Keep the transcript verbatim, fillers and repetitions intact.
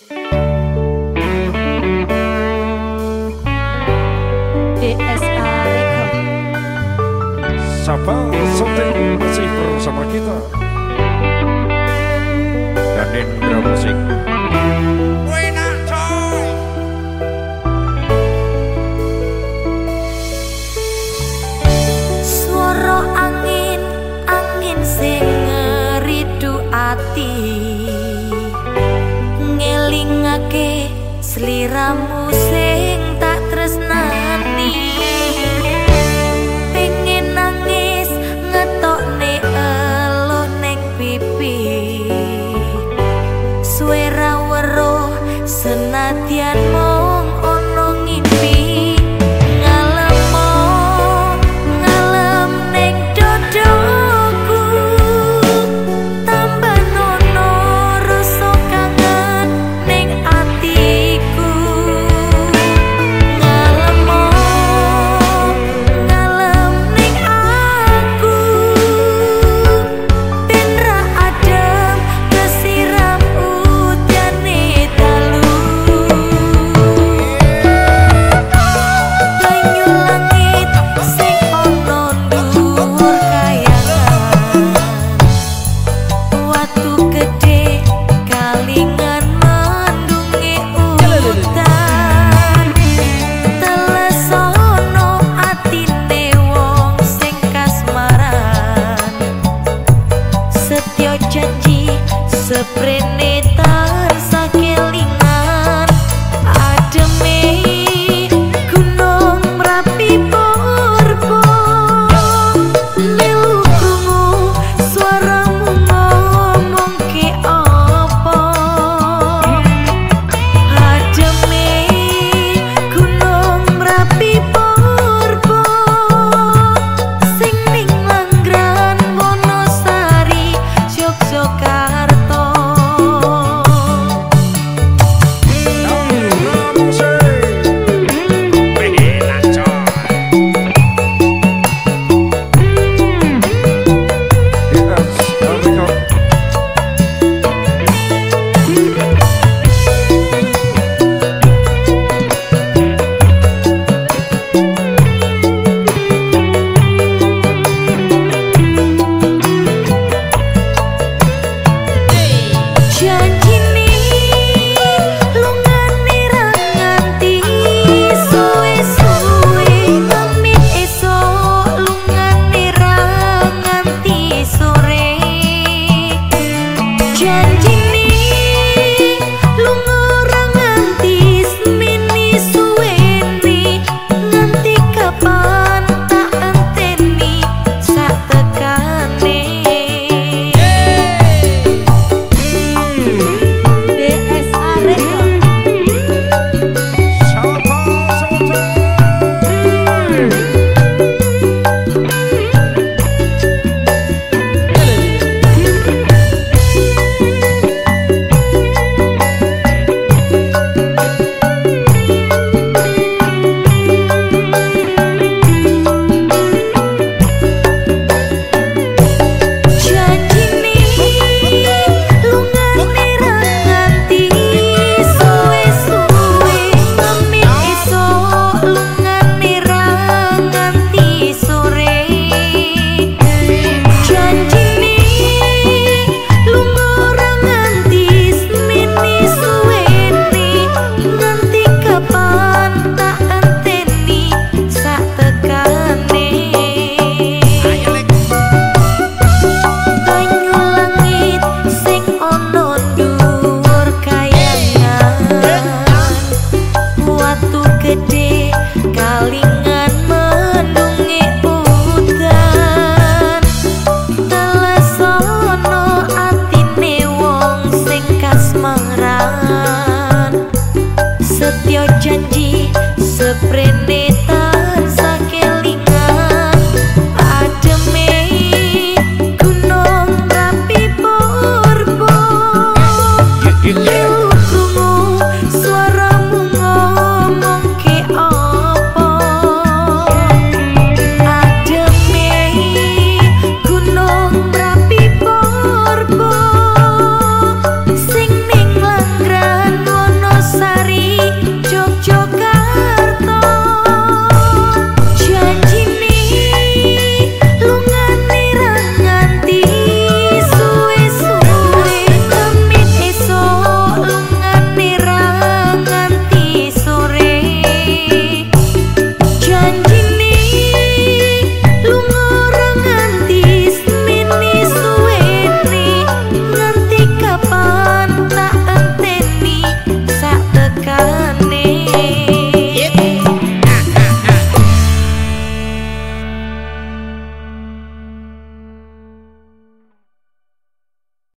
D S A Record. Sapa Soting masih bersama kita dan Indra Musik. Enak coy. Suara angin, angin sing ngeridu ati, ngelingake sliramu sing tak tresnani. Pengen nangis ngetokne elo ning pipi, suara weruh senadyan mung ono ngimpi. Ngalemo ngalem ning dodoku, tambah nono rasa kangen ning atiku. Ngalemo ngalem ning aku, ben ra adem kesiram udyane dalu. Banyu langit sing ono dhuwur kayangan, watu gedhe kalingan mendungi udan. Telesono atine wong sing kasmaran, setya janji sepre